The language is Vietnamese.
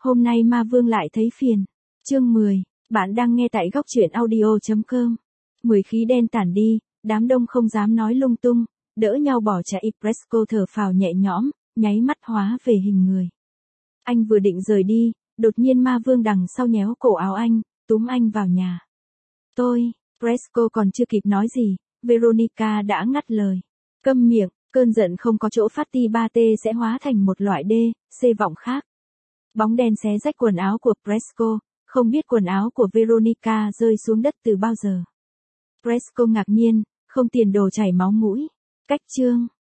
Hôm nay ma vương lại thấy phiền. Chương 10, bạn đang nghe tại góc truyện audio.com. 10 khí đen tản đi, đám đông không dám nói lung tung, đỡ nhau bỏ chạy. Presco thở phào nhẹ nhõm, nháy mắt hóa về hình người. Anh vừa định rời đi, đột nhiên ma vương đằng sau nhéo cổ áo anh, túm anh vào nhà. Presco còn chưa kịp nói gì, Veronica đã ngắt lời. Câm miệng, cơn giận không có chỗ phát ti 3T sẽ hóa thành một loại C vọng khác. Bóng đen xé rách quần áo của Presco, không biết quần áo của Veronica rơi xuống đất từ bao giờ. Presco ngạc nhiên, không tiền đồ chảy máu mũi. Cách chương.